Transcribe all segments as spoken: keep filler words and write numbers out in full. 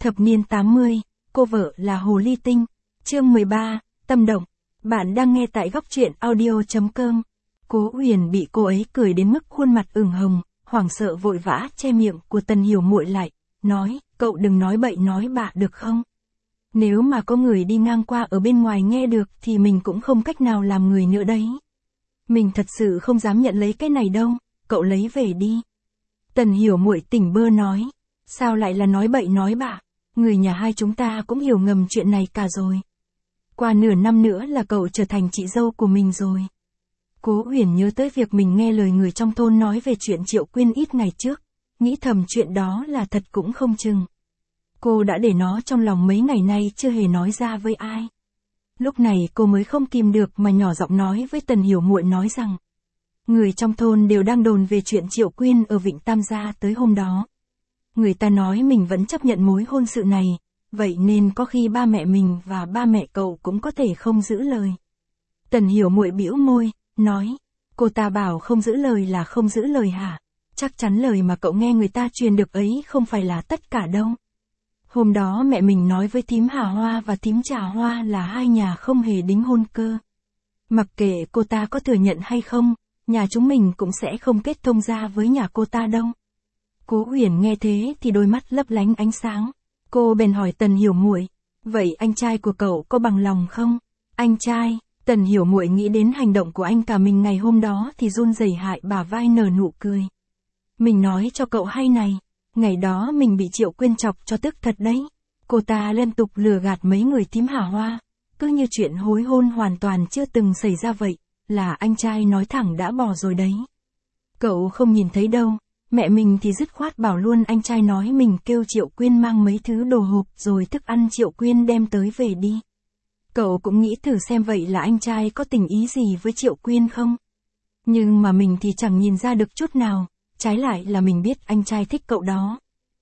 Thập niên tám mươi, cô vợ là Hồ Ly Tinh. Chương mười ba, Tâm động. Bạn đang nghe tại góc truyện audio chấm com. Cố Huyền bị cô ấy cười đến mức khuôn mặt ửng hồng, hoảng sợ vội vã che miệng của Tần Hiểu Muội lại, nói, cậu đừng nói bậy nói bạ được không? Nếu mà có người đi ngang qua ở bên ngoài nghe được thì mình cũng không cách nào làm người nữa đấy. Mình thật sự không dám nhận lấy cái này đâu, cậu lấy về đi. Tần Hiểu Muội tỉnh bơ nói, sao lại là nói bậy nói bạ, người nhà hai chúng ta cũng hiểu ngầm chuyện này cả rồi. Qua nửa năm nữa là cậu trở thành chị dâu của mình rồi. Cố Huyền nhớ tới việc mình nghe lời người trong thôn nói về chuyện Triệu Quyên ít ngày trước, nghĩ thầm chuyện đó là thật cũng không chừng. Cô đã để nó trong lòng mấy ngày nay chưa hề nói ra với ai. Lúc này cô mới không kìm được mà nhỏ giọng nói với Tần Hiểu Muội nói rằng, người trong thôn đều đang đồn về chuyện Triệu Quyên ở Vịnh Tam Gia tới hôm đó. Người ta nói mình vẫn chấp nhận mối hôn sự này, vậy nên có khi ba mẹ mình và ba mẹ cậu cũng có thể không giữ lời. Tần Hiểu Muội bĩu môi, nói, cô ta bảo không giữ lời là không giữ lời hả? Chắc chắn lời mà cậu nghe người ta truyền được ấy không phải là tất cả đâu. Hôm đó mẹ mình nói với thím Hà Hoa và thím Trà Hoa là hai nhà không hề đính hôn cơ. Mặc kệ cô ta có thừa nhận hay không, nhà chúng mình cũng sẽ không kết thông gia với nhà cô ta đâu. Cố Huyền nghe thế thì đôi mắt lấp lánh ánh sáng. Cô bèn hỏi Tần Hiểu Muội, vậy anh trai của cậu có bằng lòng không? Anh trai? Tần Hiểu Muội nghĩ đến hành động của anh cả mình ngày hôm đó thì run rẩy hại bả vai nở nụ cười. Mình nói cho cậu hay này, ngày đó mình bị Triệu Quyên chọc cho tức thật đấy. Cô ta liên tục lừa gạt mấy người thím Hà Hoa, cứ như chuyện hối hôn hoàn toàn chưa từng xảy ra vậy, là anh trai nói thẳng đã bỏ rồi đấy. Cậu không nhìn thấy đâu, mẹ mình thì dứt khoát bảo luôn anh trai nói mình kêu Triệu Quyên mang mấy thứ đồ hộp rồi thức ăn Triệu Quyên đem tới về đi. Cậu cũng nghĩ thử xem vậy là anh trai có tình ý gì với Triệu Quyên không? Nhưng mà mình thì chẳng nhìn ra được chút nào, trái lại là mình biết anh trai thích cậu đó.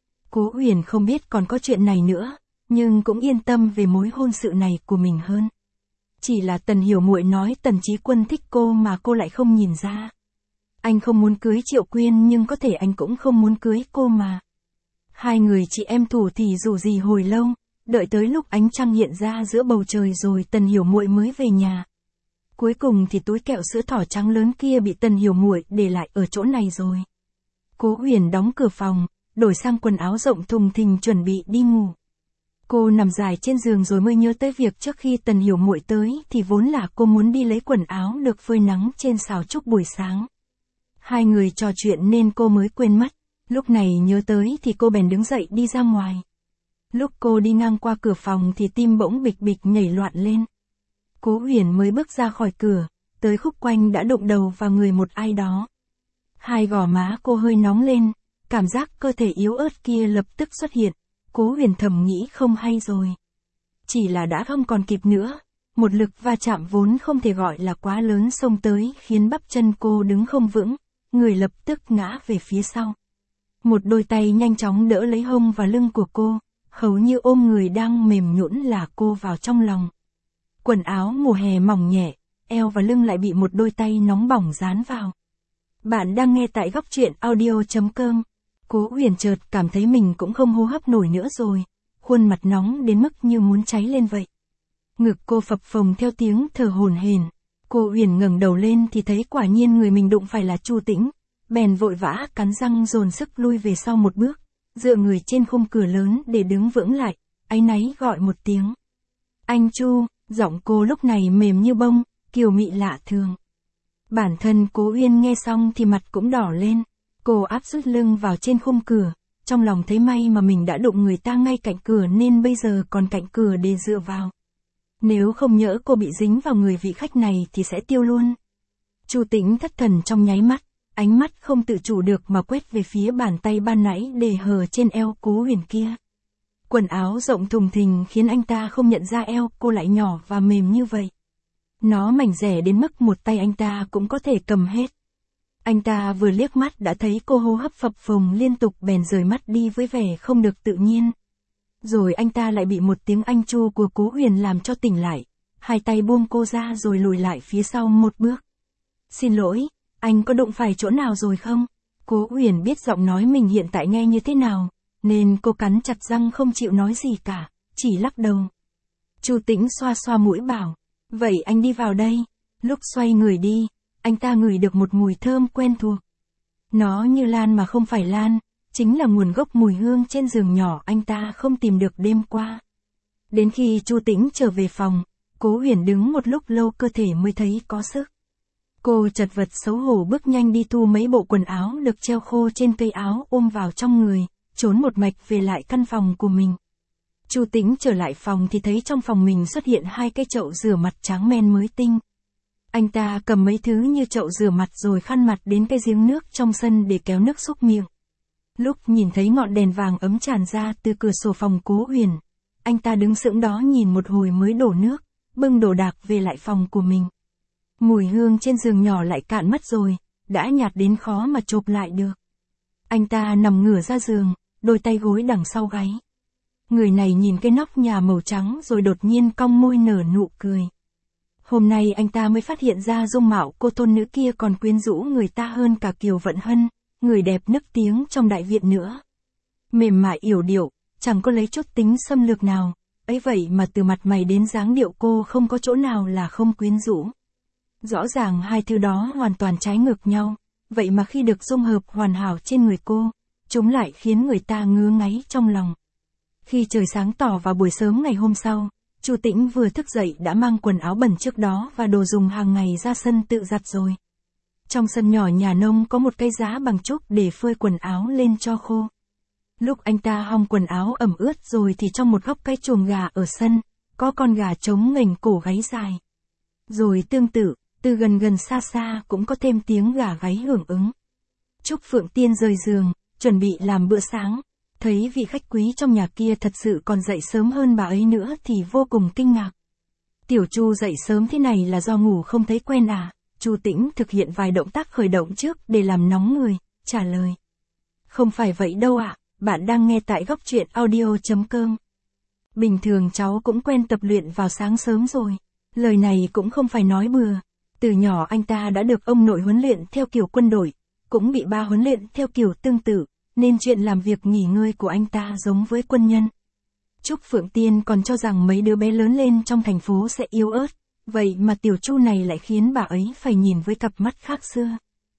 Cố Huyền không biết còn có chuyện này nữa, nhưng cũng yên tâm về mối hôn sự này của mình hơn. Chỉ là Tần Hiểu Muội nói Tần Chí Quân thích cô mà cô lại không nhìn ra. Anh không muốn cưới Triệu Quyên nhưng có thể anh cũng không muốn cưới cô mà. Hai người chị em thủ thì rủ gì hồi lâu, đợi tới lúc ánh trăng hiện ra giữa bầu trời rồi Tần Hiểu Muội mới về nhà. Cuối cùng thì túi kẹo sữa thỏ trắng lớn kia bị Tần Hiểu Muội để lại ở chỗ này rồi. Cố Huyền đóng cửa phòng, đổi sang quần áo rộng thùng thình chuẩn bị đi ngủ. Cô nằm dài trên giường rồi mới nhớ tới việc trước khi Tần Hiểu Muội tới thì vốn là cô muốn đi lấy quần áo được phơi nắng trên xào trúc buổi sáng. Hai người trò chuyện nên cô mới quên mất, lúc này nhớ tới thì cô bèn đứng dậy đi ra ngoài. Lúc cô đi ngang qua cửa phòng thì tim bỗng bịch bịch nhảy loạn lên. Cố Huyền mới bước ra khỏi cửa, tới khúc quanh đã đụng đầu vào người một ai đó. Hai gò má cô hơi nóng lên, cảm giác cơ thể yếu ớt kia lập tức xuất hiện. Cố Huyền thầm nghĩ không hay rồi. Chỉ là đã không còn kịp nữa, một lực va chạm vốn không thể gọi là quá lớn xông tới khiến bắp chân cô đứng không vững, người lập tức ngã về phía sau. Một đôi tay nhanh chóng đỡ lấy hông và lưng của cô, hầu như ôm người đang mềm nhũn là cô vào trong lòng. Quần áo mùa hè mỏng nhẹ, eo và lưng lại bị một đôi tay nóng bỏng dán vào. Bạn đang nghe tại góc truyện audio chấm com. Cố Huyền chợt cảm thấy mình cũng không hô hấp nổi nữa rồi, khuôn mặt nóng đến mức như muốn cháy lên vậy. Ngực cô phập phồng theo tiếng thở hổn hển. Cô Huyền ngẩng đầu lên thì thấy quả nhiên người mình đụng phải là Chu Tĩnh, bèn vội vã cắn răng dồn sức lui về sau một bước, dựa người trên khung cửa lớn để đứng vững lại, áy náy gọi một tiếng. Anh Chu, giọng cô lúc này mềm như bông, kiều mị lạ thường. Bản thân Cố Uyên nghe xong thì mặt cũng đỏ lên, cô áp rút lưng vào trên khung cửa, trong lòng thấy may mà mình đã đụng người ta ngay cạnh cửa nên bây giờ còn cạnh cửa để dựa vào. Nếu không nhỡ cô bị dính vào người vị khách này thì sẽ tiêu luôn. Chu Tĩnh thất thần trong nháy mắt, ánh mắt không tự chủ được mà quét về phía bàn tay ban nãy để hờ trên eo Cố Huyền kia. Quần áo rộng thùng thình khiến anh ta không nhận ra eo cô lại nhỏ và mềm như vậy. Nó mảnh rẻ đến mức một tay anh ta cũng có thể cầm hết. Anh ta vừa liếc mắt đã thấy cô hô hấp phập phồng liên tục bèn rời mắt đi với vẻ không được tự nhiên. Rồi anh ta lại bị một tiếng anh Chu của Cố Huyền làm cho tỉnh lại, hai tay buông cô ra rồi lùi lại phía sau một bước. Xin lỗi, anh có đụng phải chỗ nào rồi không? Cố Huyền biết giọng nói mình hiện tại nghe như thế nào, nên cô cắn chặt răng không chịu nói gì cả, chỉ lắc đầu. Chu Tĩnh xoa xoa mũi bảo, vậy anh đi vào đây. Lúc xoay người đi, anh ta ngửi được một mùi thơm quen thuộc. Nó như lan mà không phải lan, chính là nguồn gốc mùi hương trên giường nhỏ anh ta không tìm được đêm qua. Đến khi Chu Tĩnh trở về phòng, Cố Huyền đứng một lúc lâu cơ thể mới thấy có sức. Cô chật vật xấu hổ bước nhanh đi thu mấy bộ quần áo được treo khô trên cây áo ôm vào trong người, trốn một mạch về lại căn phòng của mình. Chu Tĩnh trở lại phòng thì thấy trong phòng mình xuất hiện hai cái chậu rửa mặt trắng men mới tinh. Anh ta cầm mấy thứ như chậu rửa mặt rồi khăn mặt đến cái giếng nước trong sân để kéo nước súc miệng. Lúc nhìn thấy ngọn đèn vàng ấm tràn ra từ cửa sổ phòng Cố Huyền, anh ta đứng sững đó nhìn một hồi mới đổ nước, bưng đồ đạc về lại phòng của mình. Mùi hương trên giường nhỏ lại cạn mất rồi, đã nhạt đến khó mà chộp lại được. Anh ta nằm ngửa ra giường, đôi tay gối đằng sau gáy. Người này nhìn cái nóc nhà màu trắng rồi đột nhiên cong môi nở nụ cười. Hôm nay anh ta mới phát hiện ra dung mạo cô tôn nữ kia còn quyến rũ người ta hơn cả Kiều Vận Hân, người đẹp nức tiếng trong đại viện nữa. Mềm mại yểu điệu, chẳng có lấy chút tính xâm lược nào, ấy vậy mà từ mặt mày đến dáng điệu cô không có chỗ nào là không quyến rũ. Rõ ràng hai thứ đó hoàn toàn trái ngược nhau, vậy mà khi được dung hợp hoàn hảo trên người cô, chúng lại khiến người ta ngứa ngáy trong lòng. Khi trời sáng tỏ vào buổi sớm ngày hôm sau, Chu Tĩnh vừa thức dậy đã mang quần áo bẩn trước đó và đồ dùng hàng ngày ra sân tự giặt rồi. Trong sân nhỏ nhà nông có một cây giá bằng trúc để phơi quần áo lên cho khô. Lúc anh ta hong quần áo ẩm ướt rồi thì trong một góc cái chuồng gà ở sân, có con gà trống nghềnh cổ gáy dài. Rồi tương tự, từ gần gần xa xa cũng có thêm tiếng gà gáy hưởng ứng. Trúc Phượng Tiên rời giường, chuẩn bị làm bữa sáng. Thấy vị khách quý trong nhà kia thật sự còn dậy sớm hơn bà ấy nữa thì vô cùng kinh ngạc. Tiểu Chu dậy sớm thế này là do ngủ không thấy quen à? Chu Tĩnh thực hiện vài động tác khởi động trước để làm nóng người, trả lời. Không phải vậy đâu ạ, bạn đang nghe tại góc truyện audio chấm com. Bình thường cháu cũng quen tập luyện vào sáng sớm rồi. Lời này cũng không phải nói bừa. Từ nhỏ anh ta đã được ông nội huấn luyện theo kiểu quân đội, cũng bị ba huấn luyện theo kiểu tương tự, nên chuyện làm việc nghỉ ngơi của anh ta giống với quân nhân. Trúc Phượng Tiên còn cho rằng mấy đứa bé lớn lên trong thành phố sẽ yếu ớt, vậy mà Tiểu Chu này lại khiến bà ấy phải nhìn với cặp mắt khác xưa.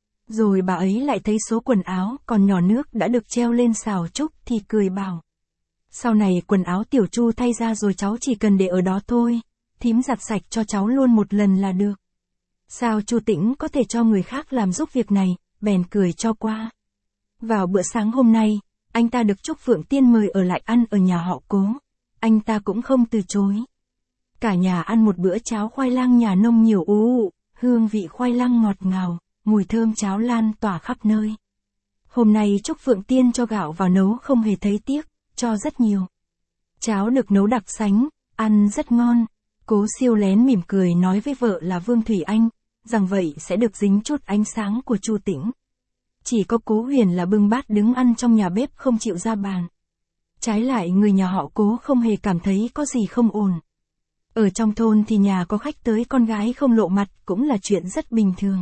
Rồi bà ấy lại thấy số quần áo còn nhỏ nước đã được treo lên xào trúc thì cười bảo. Sau này quần áo Tiểu Chu thay ra rồi cháu chỉ cần để ở đó thôi, thím giặt sạch cho cháu luôn một lần là được. Sao Chu Tĩnh có thể cho người khác làm giúp việc này, bèn cười cho qua. Vào bữa sáng hôm nay, anh ta được Trúc Phượng Tiên mời ở lại ăn ở nhà họ Cố. Anh ta cũng không từ chối. Cả nhà ăn một bữa cháo khoai lang nhà nông nhiều ú ụ, hương vị khoai lang ngọt ngào, mùi thơm cháo lan tỏa khắp nơi. Hôm nay Trúc Phượng Tiên cho gạo vào nấu không hề thấy tiếc, cho rất nhiều. Cháo được nấu đặc sánh, ăn rất ngon. Cố Siêu lén mỉm cười nói với vợ là Vương Thủy Anh, rằng vậy sẽ được dính chút ánh sáng của Chu Tĩnh. Chỉ có Cố Huyền là bưng bát đứng ăn trong nhà bếp không chịu ra bàn. Trái lại người nhà họ Cố không hề cảm thấy có gì không ổn. Ở trong thôn thì nhà có khách tới con gái không lộ mặt cũng là chuyện rất bình thường.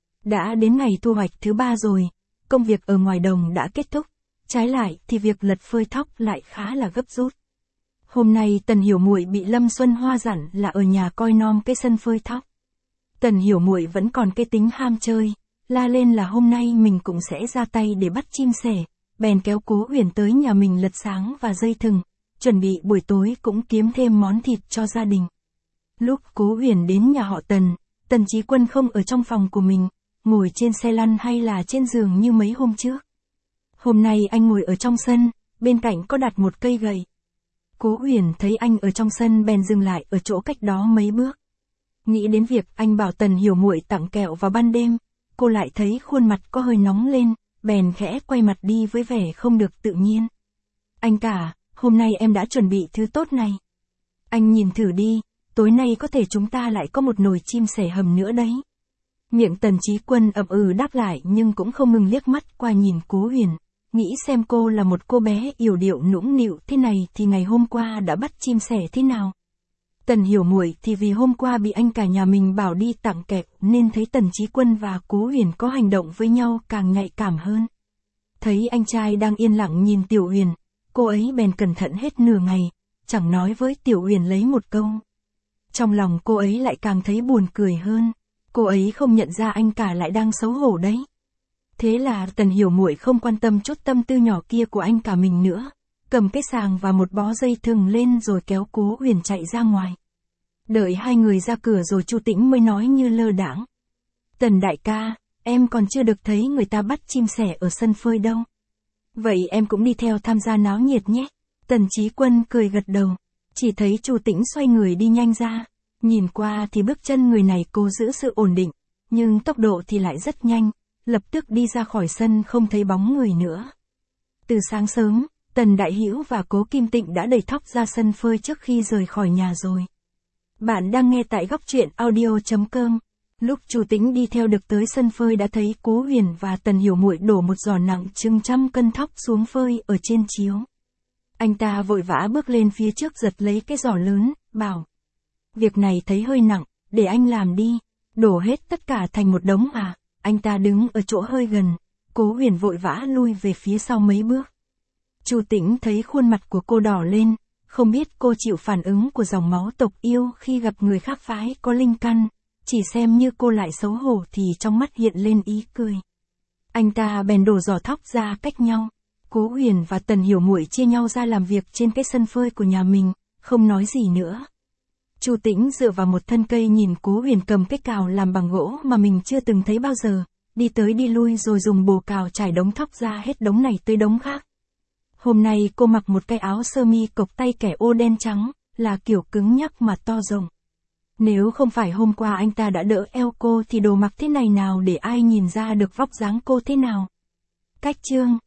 Đã đến ngày thu hoạch thứ ba rồi, công việc ở ngoài đồng đã kết thúc, trái lại thì việc lật phơi thóc lại khá là gấp rút. Hôm nay Tần Hiểu Muội bị Lâm Xuân Hoa dặn là ở nhà coi nom cái sân phơi thóc. Tần Hiểu Muội vẫn còn cái tính ham chơi, la lên là hôm nay mình cũng sẽ ra tay để bắt chim sẻ, bèn kéo Cố Huyền tới nhà mình lật sáng và dây thừng, chuẩn bị buổi tối cũng kiếm thêm món thịt cho gia đình. Lúc Cố Huyền đến nhà họ Tần, Tần Chí Quân không ở trong phòng của mình, ngồi trên xe lăn hay là trên giường như mấy hôm trước. Hôm nay anh ngồi ở trong sân, bên cạnh có đặt một cây gậy. Cố Huyền thấy anh ở trong sân bèn dừng lại ở chỗ cách đó mấy bước. Nghĩ đến việc anh bảo Tần Hiểu Muội tặng kẹo vào ban đêm, cô lại thấy khuôn mặt có hơi nóng lên, bèn khẽ quay mặt đi với vẻ không được tự nhiên. Anh cả, hôm nay em đã chuẩn bị thứ tốt này. Anh nhìn thử đi, tối nay có thể chúng ta lại có một nồi chim sẻ hầm nữa đấy. Miệng Tần Chí Quân ậm ừ đáp lại nhưng cũng không ngừng liếc mắt qua nhìn Cố Huyền, nghĩ xem cô là một cô bé yểu điệu nũng nịu thế này thì ngày hôm qua đã bắt chim sẻ thế nào. Tần Hiểu Muội thì vì hôm qua bị anh cả nhà mình bảo đi tặng kẹo nên thấy Tần Chí Quân và Cố Huyền có hành động với nhau càng nhạy cảm hơn. Thấy anh trai đang yên lặng nhìn Tiểu Uyển, cô ấy bèn cẩn thận hết nửa ngày, chẳng nói với Tiểu Uyển lấy một câu. Trong lòng cô ấy lại càng thấy buồn cười hơn, cô ấy không nhận ra anh cả lại đang xấu hổ đấy. Thế là Tần Hiểu Muội không quan tâm chút tâm tư nhỏ kia của anh cả mình nữa, cầm cái sàng và một bó dây thừng lên rồi kéo Cố Huyền chạy ra ngoài. Đợi hai người ra cửa rồi Chu Tĩnh mới nói như lơ đãng. Tần đại ca, em còn chưa được thấy người ta bắt chim sẻ ở sân phơi đâu. Vậy em cũng đi theo tham gia náo nhiệt nhé. Tần Chí Quân cười gật đầu, chỉ thấy Chu Tĩnh xoay người đi nhanh ra. Nhìn qua thì bước chân người này cố giữ sự ổn định, nhưng tốc độ thì lại rất nhanh, lập tức đi ra khỏi sân không thấy bóng người nữa. Từ sáng sớm, Tần Đại Hữu và Cố Kim Tịnh đã đẩy thóc ra sân phơi trước khi rời khỏi nhà rồi. Bạn đang nghe tại góc truyện audio chấm com. Lúc Chu Tĩnh đi theo được tới sân phơi đã thấy Cố Huyền và Tần Hiểu Muội đổ một giỏ nặng chừng trăm cân thóc xuống phơi ở trên chiếu. Anh ta vội vã bước lên phía trước giật lấy cái giỏ lớn, bảo. Việc này thấy hơi nặng, để anh làm đi. Đổ hết tất cả thành một đống à? Anh ta đứng ở chỗ hơi gần, Cố Huyền vội vã lui về phía sau mấy bước. Chu Tĩnh thấy khuôn mặt của cô đỏ lên, không biết cô chịu phản ứng của dòng máu tộc yêu khi gặp người khác phái có linh căn, chỉ xem như cô lại xấu hổ thì trong mắt hiện lên ý cười. Anh ta bèn đổ giỏ thóc ra cách nhau, Cố Huyền và Tần Hiểu Muội chia nhau ra làm việc trên cái sân phơi của nhà mình, không nói gì nữa. Chu Tĩnh dựa vào một thân cây nhìn Cố Huyền cầm cái cào làm bằng gỗ mà mình chưa từng thấy bao giờ, đi tới đi lui rồi dùng bồ cào trải đống thóc ra hết đống này tới đống khác. Hôm nay cô mặc một cái áo sơ mi cộc tay kẻ ô đen trắng, là kiểu cứng nhắc mà to rộng. Nếu không phải hôm qua anh ta đã đỡ eo cô thì đồ mặc thế này nào để ai nhìn ra được vóc dáng cô thế nào. Cách chương